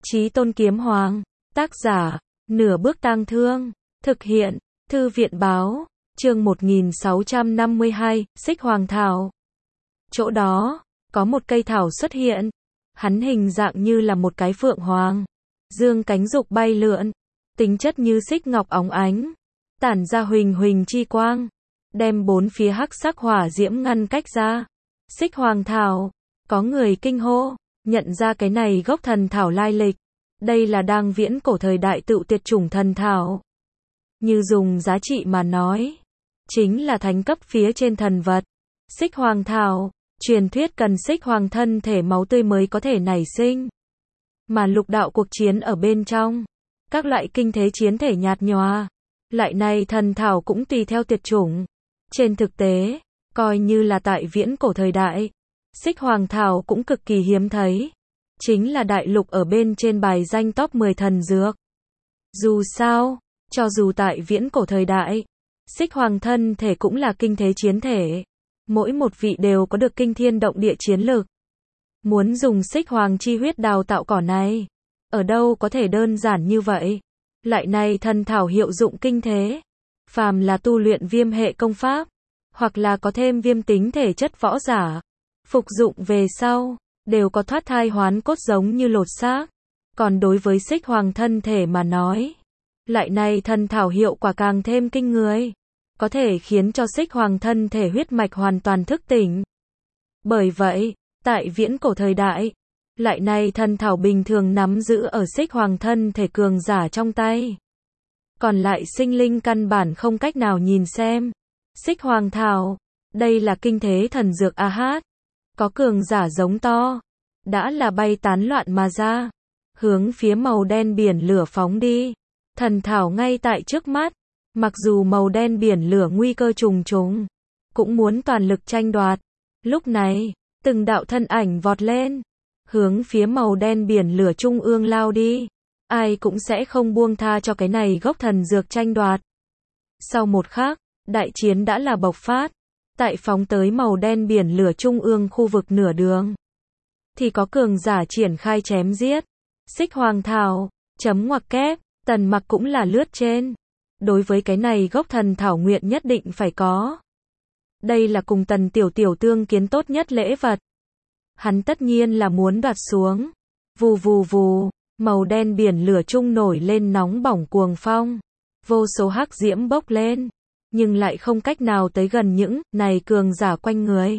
Chí Tôn Kiếm Hoàng, tác giả, Nửa Bước Tang Thương, thực hiện, Thư viện báo, chương 1652, Xích Hoàng Thảo. Chỗ đó, có một cây thảo xuất hiện, hắn hình dạng như là một cái phượng hoàng, dương cánh dục bay lượn, tính chất như xích ngọc óng ánh, tản ra huỳnh huỳnh chi quang, đem bốn phía hắc sắc hỏa diễm ngăn cách ra. Xích Hoàng Thảo, có người kinh hô, nhận ra cái này gốc thần thảo lai lịch. Đây là đang viễn cổ thời đại tựu tuyệt chủng thần thảo. Như dùng giá trị mà nói, chính là thánh cấp phía trên thần vật. Xích Hoàng Thảo, truyền thuyết cần xích hoàng thân thể máu tươi mới có thể nảy sinh. Mà lục đạo cuộc chiến ở bên trong, các loại kinh thế chiến thể nhạt nhòa, lại này thần thảo cũng tùy theo tuyệt chủng. Trên thực tế, coi như là tại viễn cổ thời đại, xích hoàng thảo cũng cực kỳ hiếm thấy. Chính là đại lục ở bên trên bài danh top 10 thần dược. Dù sao, cho dù tại viễn cổ thời đại, xích hoàng thân thể cũng là kinh thế chiến thể. Mỗi một vị đều có được kinh thiên động địa chiến lực. Muốn dùng xích hoàng chi huyết đào tạo cỏ này, ở đâu có thể đơn giản như vậy. Lại này thần thảo hiệu dụng kinh thế. Phàm là tu luyện viêm hệ công pháp, hoặc là có thêm viêm tính thể chất võ giả, phục dụng về sau, đều có thoát thai hoán cốt giống như lột xác. Còn đối với xích hoàng thân thể mà nói, lại này thần thảo hiệu quả càng thêm kinh người, có thể khiến cho xích hoàng thân thể huyết mạch hoàn toàn thức tỉnh. Bởi vậy, tại viễn cổ thời đại, lại này thần thảo bình thường nắm giữ ở xích hoàng thân thể cường giả trong tay. Còn lại sinh linh căn bản không cách nào nhìn xem. Xích hoàng thảo, đây là kinh thế thần dược a hát. Có cường giả giống to, đã là bay tán loạn mà ra, hướng phía màu đen biển lửa phóng đi. Thần thảo ngay tại trước mắt, mặc dù màu đen biển lửa nguy cơ trùng trùng, cũng muốn toàn lực tranh đoạt. Lúc này, từng đạo thân ảnh vọt lên, hướng phía màu đen biển lửa trung ương lao đi. Ai cũng sẽ không buông tha cho cái này gốc thần dược tranh đoạt. Sau một khắc, đại chiến đã là bộc phát. Tại phóng tới màu đen biển lửa trung ương khu vực nửa đường, thì có cường giả triển khai chém giết. Xích hoàng thảo, chấm ngoặc kép, Tần Mặc cũng là lướt trên. Đối với cái này gốc thần thảo nguyện nhất định phải có. Đây là cùng Tần Tiểu Tiểu tương kiến tốt nhất lễ vật. Hắn tất nhiên là muốn đoạt xuống. Vù vù vù, màu đen biển lửa trung nổi lên nóng bỏng cuồng phong. Vô số hắc diễm bốc lên, nhưng lại không cách nào tới gần những này cường giả quanh người.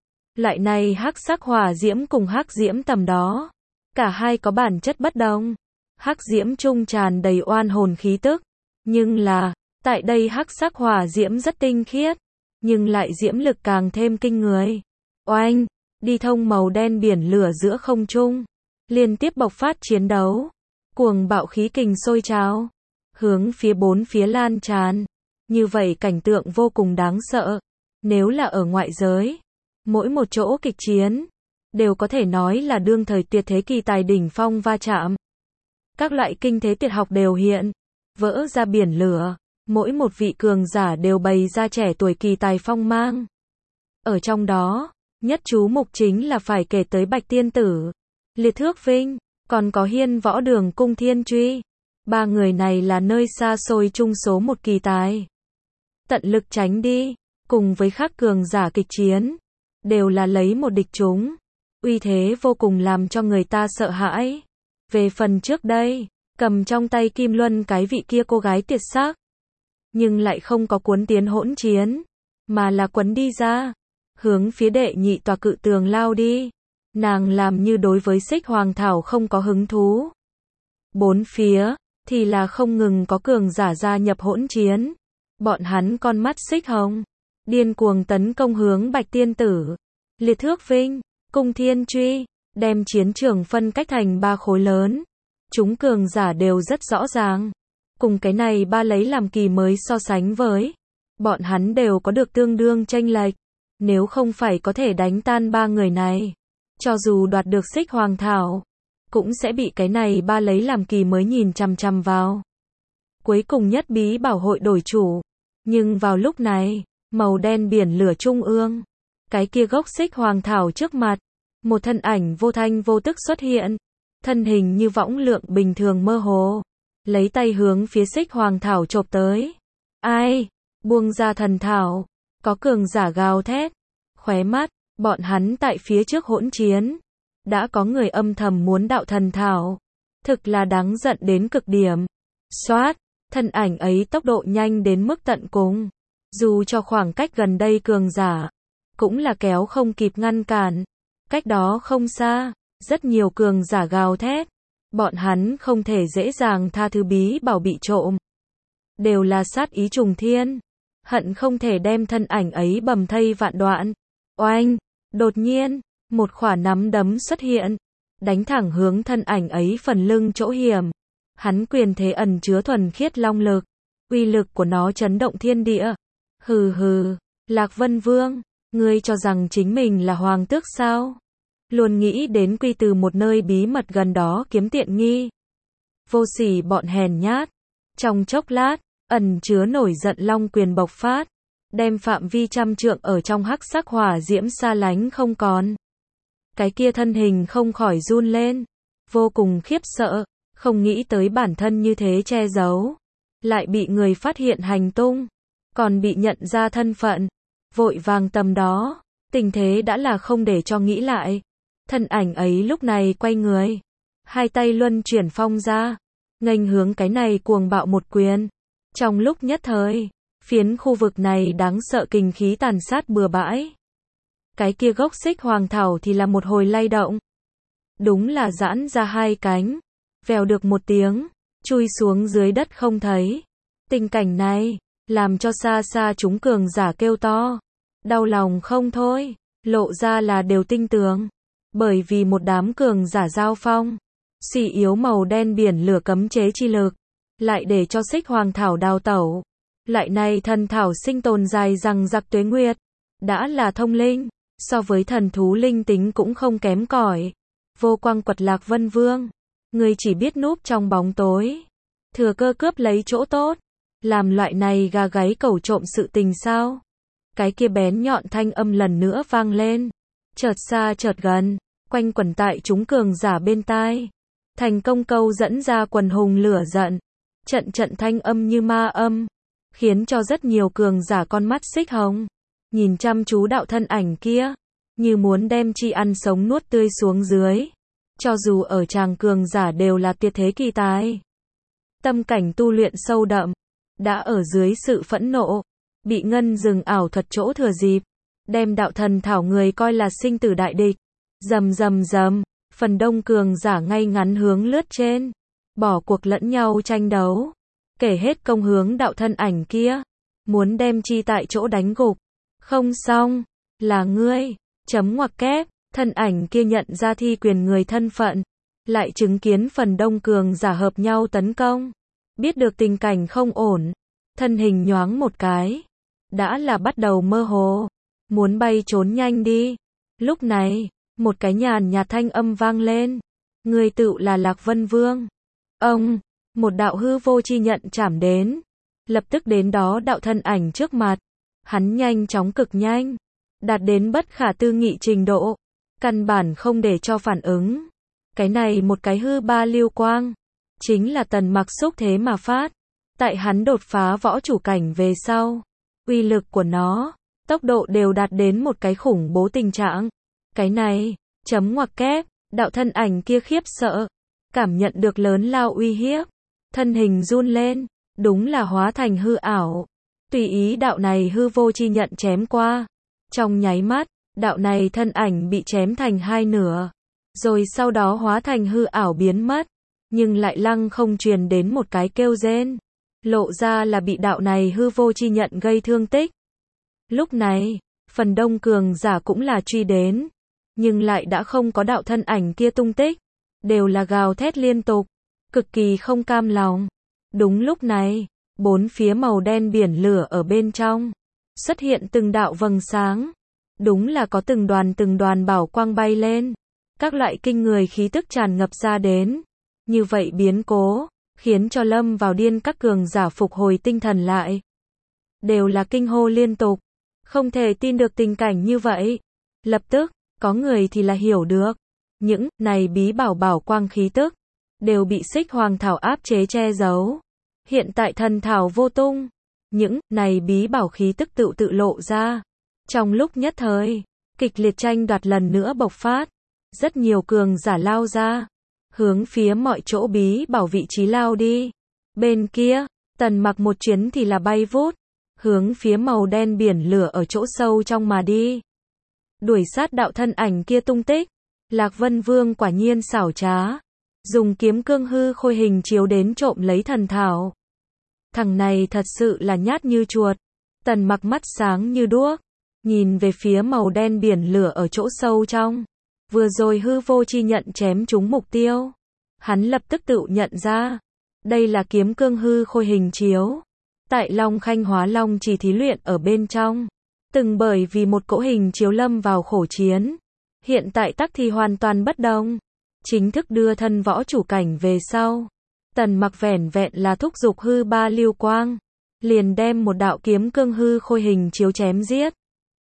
Lại này hắc sắc hỏa diễm cùng hắc diễm tầm đó, cả hai có bản chất bất đồng. Hắc diễm trung tràn đầy oan hồn khí tức, nhưng là, tại đây hắc sắc hỏa diễm rất tinh khiết, nhưng lại diễm lực càng thêm kinh người. Oanh, đi thông màu đen biển lửa giữa không trung, liên tiếp bộc phát chiến đấu, cuồng bạo khí kình sôi trào, hướng phía bốn phía lan tràn. Như vậy cảnh tượng vô cùng đáng sợ. Nếu là ở ngoại giới, mỗi một chỗ kịch chiến, đều có thể nói là đương thời tuyệt thế kỳ tài đỉnh phong va chạm. Các loại kinh thế tuyệt học đều hiện, vỡ ra biển lửa, mỗi một vị cường giả đều bày ra trẻ tuổi kỳ tài phong mang. Ở trong đó, nhất chú mục chính là phải kể tới Bạch Tiên Tử, Liệt Thước Vinh, còn có Hiên Võ Đường Cung Thiên Truy. Ba người này là nơi xa xôi chung số một kỳ tài. Tận lực tránh đi, cùng với khác cường giả kịch chiến, đều là lấy một địch chúng. Uy thế vô cùng làm cho người ta sợ hãi. Về phần trước đây, cầm trong tay kim luân cái vị kia cô gái tuyệt sắc, nhưng lại không có cuốn tiến hỗn chiến, mà là quấn đi ra, hướng phía đệ nhị tòa cự tường lao đi. Nàng làm như đối với xích hoàng thảo không có hứng thú. Bốn phía, thì là không ngừng có cường giả gia nhập hỗn chiến. Bọn hắn con mắt xích hồng, điên cuồng tấn công hướng Bạch Tiên Tử, Liệt Thước Vinh, Cung Thiên Truy, đem chiến trường phân cách thành ba khối lớn. Chúng cường giả đều rất rõ ràng. Cùng cái này ba lấy làm kỳ mới so sánh với, bọn hắn đều có được tương đương chênh lệch. Nếu không phải có thể đánh tan ba người này, cho dù đoạt được xích hoàng thảo, cũng sẽ bị cái này ba lấy làm kỳ mới nhìn chằm chằm vào. Cuối cùng nhất bí bảo hội đổi chủ. Nhưng vào lúc này, màu đen biển lửa trung ương, cái kia gốc xích hoàng thảo trước mặt, một thân ảnh vô thanh vô tức xuất hiện. thân hình như võng lượng bình thường mơ hồ, lấy tay hướng phía Xích Hoàng Thảo chộp tới. Ai? Buông ra thần thảo, có cường giả gào thét, khóe mắt, bọn hắn tại phía trước hỗn chiến, đã có người âm thầm muốn đạo thần thảo, thực là đáng giận đến cực điểm. Xoát, thân ảnh ấy tốc độ nhanh đến mức tận cùng, dù cho khoảng cách gần đây cường giả, cũng là kéo không kịp ngăn cản. Cách đó không xa, rất nhiều cường giả gào thét, bọn hắn không thể dễ dàng tha thứ bí bảo bị trộm. Đều là sát ý trùng thiên, hận không thể đem thân ảnh ấy bầm thây vạn đoạn. Oanh, đột nhiên, một quả nắm đấm xuất hiện, đánh thẳng hướng thân ảnh ấy phần lưng chỗ hiểm. Hắn quyền thế ẩn chứa thuần khiết long lực, uy lực của nó chấn động thiên địa. Hừ hừ, Lạc Vân Vương, ngươi cho rằng chính mình là hoàng tước sao? Luôn nghĩ đến quy từ một nơi bí mật gần đó kiếm tiện nghi. Vô sỉ bọn hèn nhát. Trong chốc lát, ẩn chứa nổi giận long quyền bộc phát, đem phạm vi trăm trượng ở trong hắc sắc hỏa diễm xa lánh không còn. Cái kia thân hình không khỏi run lên, vô cùng khiếp sợ, không nghĩ tới bản thân như thế che giấu, lại bị người phát hiện hành tung, còn bị nhận ra thân phận, vội vàng tầm đó, tình thế đã là không để cho nghĩ lại. Thân ảnh ấy lúc này quay người, hai tay luân chuyển phong ra, nghênh hướng cái này cuồng bạo một quyền. Trong lúc nhất thời, phiến khu vực này đáng sợ kinh khí tàn sát bừa bãi. Cái kia gốc Xích Hoàng Thảo thì là một hồi lay động. Đúng là giãn ra hai cánh, vèo được một tiếng, chui xuống dưới đất không thấy. Tình cảnh này, làm cho xa xa chúng cường giả kêu to, đau lòng không thôi, lộ ra là đều tinh tường. Bởi vì một đám cường giả giao phong, suy yếu màu đen biển lửa cấm chế chi lực, lại để cho Xích Hoàng Thảo đào tẩu. Lại này thần thảo sinh tồn dài rằng giặc tuế nguyệt, đã là thông linh, so với thần thú linh tính cũng không kém cỏi. Vô quang quật Lạc Vân Vương, người chỉ biết núp trong bóng tối, thừa cơ cướp lấy chỗ tốt, làm loại này gà gáy cẩu trộm sự tình sao? Cái kia bén nhọn thanh âm lần nữa vang lên, chợt xa chợt gần, quanh quẩn tại chúng cường giả bên tai. Thành công câu dẫn ra quần hùng lửa giận, trận trận thanh âm như ma âm, khiến cho rất nhiều cường giả con mắt xích hồng, nhìn chăm chú đạo thân ảnh kia, như muốn đem chi ăn sống nuốt tươi xuống dưới. Cho dù ở tràng cường giả đều là tuyệt thế kỳ tài, tâm cảnh tu luyện sâu đậm, đã ở dưới sự phẫn nộ, bị ngân rừng ảo thuật chỗ thừa dịp, đem đạo thần thảo người coi là sinh tử đại địch. Rầm rầm rầm, phần đông cường giả ngay ngắn hướng lướt trên, bỏ cuộc lẫn nhau tranh đấu, kể hết công hướng đạo thân ảnh kia, muốn đem chi tại chỗ đánh gục. Không xong, là ngươi, chấm ngoặc kép, thân ảnh kia nhận ra thi quyền người thân phận, lại chứng kiến phần đông cường giả hợp nhau tấn công, biết được tình cảnh không ổn, thân hình nhoáng một cái, đã là bắt đầu mơ hồ, muốn bay trốn nhanh đi. Lúc này, một cái nhàn nhạt thanh âm vang lên, người tựu là Lạc Vân Vương. Ông, một đạo hư vô chi nhận chảm đến, lập tức đến đó đạo thân ảnh trước mặt, hắn nhanh chóng cực nhanh, đạt đến bất khả tư nghị trình độ, căn bản không để cho phản ứng. Cái này một cái hư ba lưu quang, chính là Tần Mặc xúc thế mà phát, tại hắn đột phá võ chủ cảnh về sau, uy lực của nó, tốc độ đều đạt đến một cái khủng bố tình trạng. Cái này, chấm ngoặc kép, đạo thân ảnh kia khiếp sợ, cảm nhận được lớn lao uy hiếp, thân hình run lên, đúng là hóa thành hư ảo, tùy ý đạo này hư vô chi nhận chém qua. Trong nháy mắt, đạo này thân ảnh bị chém thành hai nửa, rồi sau đó hóa thành hư ảo biến mất, nhưng lại lăng không truyền đến một cái kêu rên, lộ ra là bị đạo này hư vô chi nhận gây thương tích. Lúc này, phần đông cường giả cũng là truy đến, nhưng lại đã không có đạo thân ảnh kia tung tích, đều là gào thét liên tục, cực kỳ không cam lòng. Đúng lúc này, bốn phía màu đen biển lửa ở bên trong, xuất hiện từng đạo vầng sáng, đúng là có từng đoàn bảo quang bay lên, các loại kinh người khí tức tràn ngập ra đến. Như vậy biến cố, khiến cho lâm vào điên các cường giả phục hồi tinh thần lại, đều là kinh hô liên tục, không thể tin được tình cảnh như vậy. Lập tức, có người thì là hiểu được, Những này bí bảo bảo quang khí tức đều bị Xích Hoàng Thảo áp chế che giấu. Hiện tại thần thảo vô tung, những này bí bảo khí tức tự lộ ra. Trong lúc nhất thời, kịch liệt tranh đoạt lần nữa bộc phát. Rất nhiều cường giả lao ra, hướng phía mọi chỗ bí bảo vị trí lao đi. Bên kia, Tần Mặc một chuyến thì là bay vút, hướng phía màu đen biển lửa ở chỗ sâu trong mà đi. Đuổi sát đạo thân ảnh kia tung tích. Lạc Vân Vương quả nhiên xảo trá, dùng kiếm cương hư khôi hình chiếu đến trộm lấy thần thảo. Thằng này thật sự là nhát như chuột. Tần Mặc mắt sáng như đuốc, nhìn về phía màu đen biển lửa ở chỗ sâu trong. Vừa rồi hư vô chi nhận chém trúng mục tiêu. Hắn lập tức tự nhận ra, đây là kiếm cương hư khôi hình chiếu. Tại Long Khanh Hóa Long chỉ thí luyện ở bên trong, từng bởi vì một cỗ hình chiếu lâm vào khổ chiến. Hiện tại tắc thì hoàn toàn bất đồng. Chính thức đưa thân võ chủ cảnh về sau. Tần Mặc vẻn vẹn là thúc giục hư ba lưu quang, liền đem một đạo kiếm cương hư khôi hình chiếu chém giết.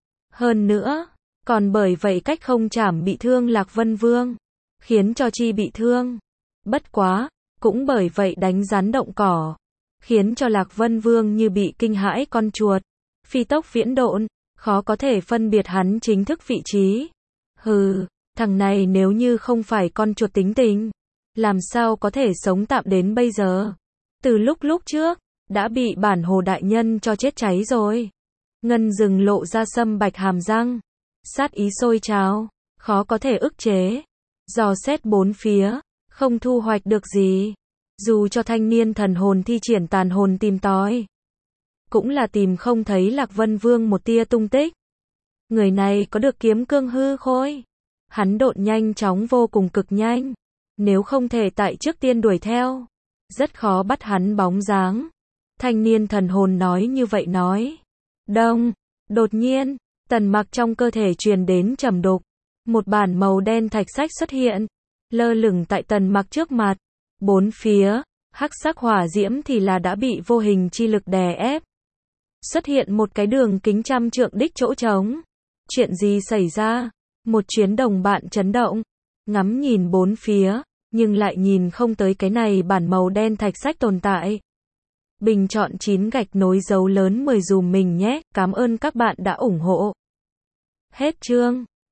Hơn nữa, còn bởi vậy cách không chảm bị thương Lạc Vân Vương, khiến cho chi bị thương. Bất quá, cũng bởi vậy đánh rắn động cỏ, khiến cho Lạc Vân Vương như bị kinh hãi con chuột, phi tốc viễn độn, khó có thể phân biệt hắn chính thức vị trí. Hừ, thằng này nếu như không phải con chuột tính tình, làm sao có thể sống tạm đến bây giờ? Từ lúc trước, đã bị bản hồ đại nhân cho chết cháy rồi. Ngân Dừng lộ ra sâm bạch hàm răng, sát ý sôi trào, khó có thể ức chế. Dò xét bốn phía, không thu hoạch được gì. Dù cho thanh niên thần hồn thi triển tàn hồn tìm tòi, cũng là tìm không thấy Lạc Vân Vương một tia tung tích. Người này có được kiếm cương hư khôi. Hắn độn nhanh chóng vô cùng cực nhanh. Nếu không thể tại trước tiên đuổi theo, rất khó bắt hắn bóng dáng. Thanh niên thần hồn nói như vậy nói. Đông, đột nhiên, Tần Mặc trong cơ thể truyền đến trầm đục. Một bản màu đen thạch sách xuất hiện, lơ lửng tại Tần Mặc trước mặt. Bốn phía, hắc sắc hỏa diễm thì là đã bị vô hình chi lực đè ép. Xuất hiện một cái đường kính 100 trượng đích chỗ trống. Chuyện gì xảy ra? Một chuyến đồng bạn chấn động, ngắm nhìn bốn phía, nhưng lại nhìn không tới cái này bản màu đen thạch sách tồn tại. Bình chọn 9 gạch nối dấu lớn 10 dùm mình nhé, cảm ơn các bạn đã ủng hộ. Hết chương.